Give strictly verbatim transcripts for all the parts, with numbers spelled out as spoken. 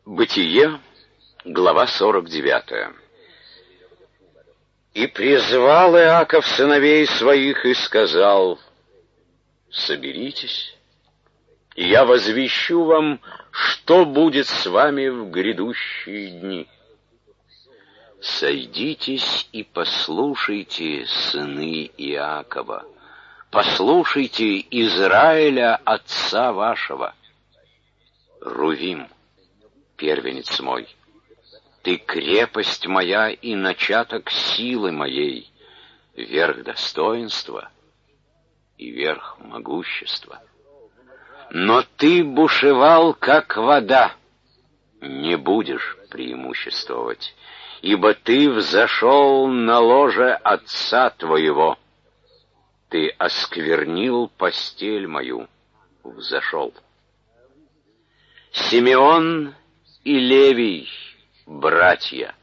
Бытие, глава сорок девятая. «И призвал Иаков сыновей своих и сказал: соберитесь, и я возвещу вам, что будет с вами в грядущие дни. Сойдитесь и послушайте, сыны Иакова, послушайте Израиля, отца вашего. Рувим, первенец мой, ты крепость моя и начаток силы моей, верх достоинства и верх могущества. Но ты бушевал, как вода, не будешь преимуществовать, ибо ты взошел на ложе отца твоего. Ты осквернил постель мою, взошел. Симеон и Левий, братья,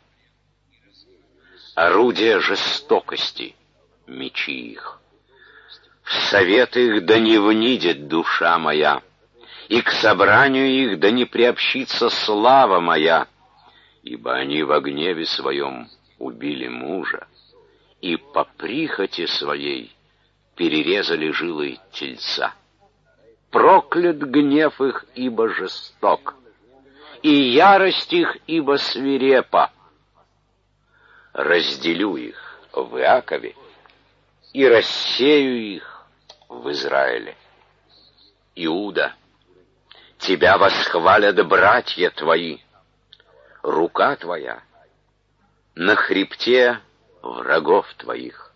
орудия жестокости, мечи их. В совет их да не внидит душа моя, и к собранию их да не приобщится слава моя, ибо они во гневе своем убили мужа, и по прихоти своей перерезали жилы тельца. Проклят гнев их, ибо жесток, и ярость их, ибо свирепа. Разделю их в Иакове и рассею их в Израиле. Иуда, тебя восхвалят братья твои, рука твоя на хребте врагов твоих.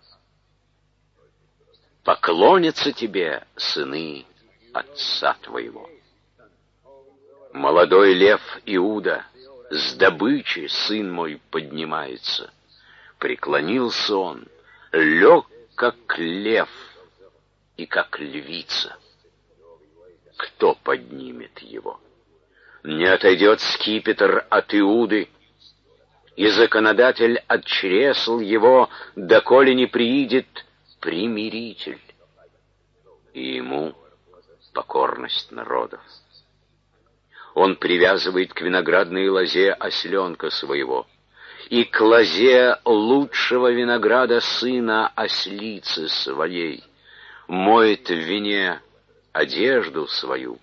Поклонятся тебе сыны отца твоего. Молодой лев Иуда, с добычи сын мой поднимается. Преклонился он, лег, как лев, и как львица. Кто поднимет его? Не отойдет скипетр от Иуды, и законодатель от чресл его, доколе не приидет примиритель, и ему покорность народов. Он привязывает к виноградной лозе осленка своего, и к лозе лучшего винограда сына ослицы своей, моет в вине одежду свою,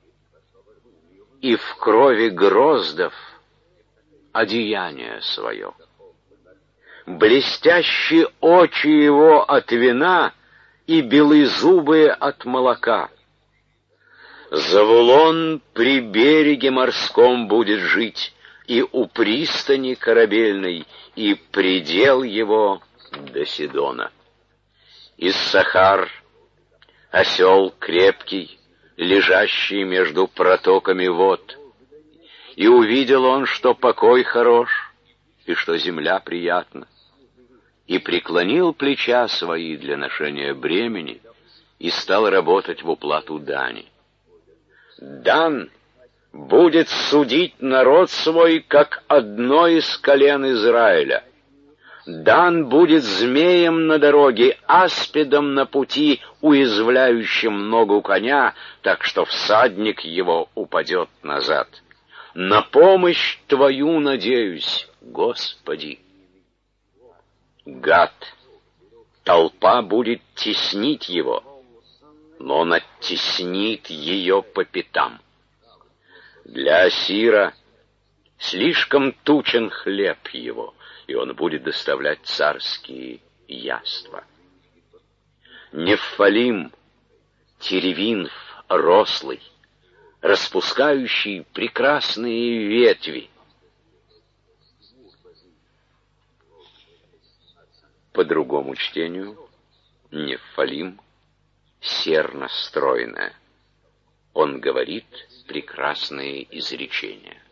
и в крови гроздов одеяние свое. Блестящие очи его от вина и белые зубы от молока. Завулон при береге морском будет жить, и у пристани корабельной, и предел его до Сидона. Иссахар, осел крепкий, лежащий между протоками вод. И увидел он, что покой хорош, и что земля приятна, и преклонил плеча свои для ношения бремени, и стал работать в уплату дани. Дан будет судить народ свой, как одно из колен Израиля. Дан будет змеем на дороге, аспидом на пути, уязвляющим ногу коня, так что всадник его упадет назад. На помощь Твою надеюсь, Господи. Гад, толпа будет теснить его, но он оттеснит ее по пятам. Для Асира слишком тучен хлеб его, и он будет доставлять царские яства. Нефалим, теревинф рослый, распускающий прекрасные ветви. По другому чтению, Нефалим серно стройная. Он говорит прекрасные изречения.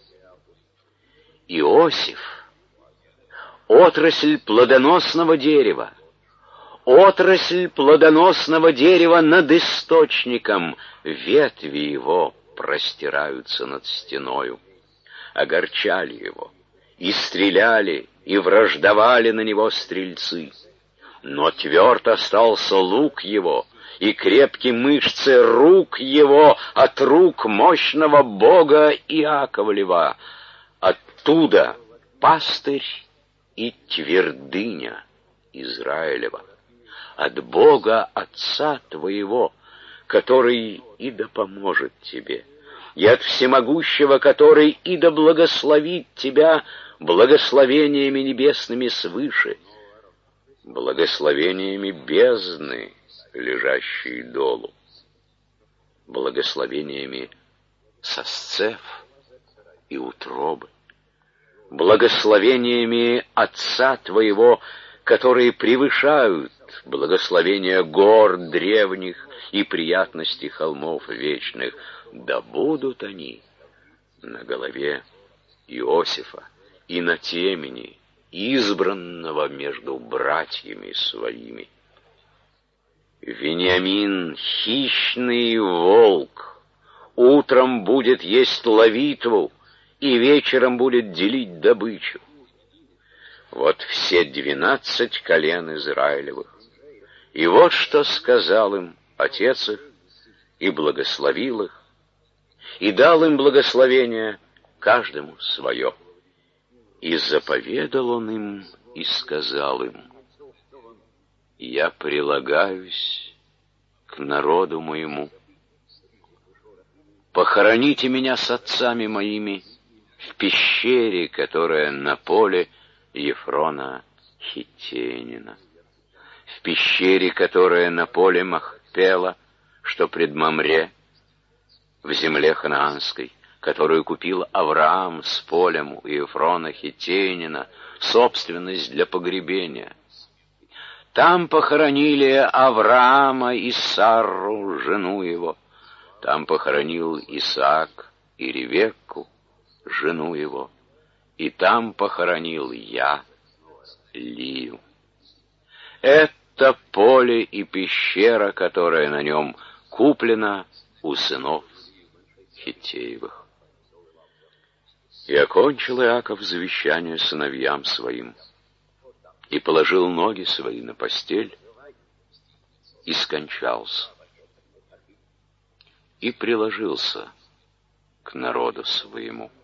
Иосиф, отрасль плодоносного дерева, отрасль плодоносного дерева над источником, ветви его простираются над стеною. Огорчали его, и стреляли, и враждовали на него стрельцы. Но тверд остался лук его, и крепкие мышцы рук его от рук мощного бога Иаковлева. Оттуда пастырь и твердыня Израилева. От Бога Отца твоего, который и да поможет тебе, и от Всемогущего, который и да благословит тебя благословениями небесными свыше, благословениями бездны, лежащей долу, благословениями сосцев и утробы, благословениями Отца твоего, которые превышают благословения гор древних и приятности холмов вечных, да будут они на голове Иосифа и на темени, избранного между братьями своими. Вениамин, хищный волк, утром будет есть ловитву, и вечером будет делить добычу. Вот все двенадцать колен Израилевых. И вот что сказал им отец их, и благословил их, и дал им благословение каждому свое. И заповедал он им, и сказал им: я прилагаюсь к народу моему. Похороните меня с отцами моими в пещере, которая на поле Ефрона Хиттеянина, в пещере, которая на поле Махпела, что пред Мамре, в земле ханаанской, которую купил Авраам с полем у Ефрона Хиттеянина, собственность для погребения. Там похоронили Авраама и Сарру, жену его. Там похоронил Исаак и Ревекку, жену его. И там похоронил я Лию. Это поле и пещера, которая на нем куплена у сынов Хиттеевых. И окончил Иаков завещание сыновьям своим, и положил ноги свои на постель, и скончался, и приложился к народу своему.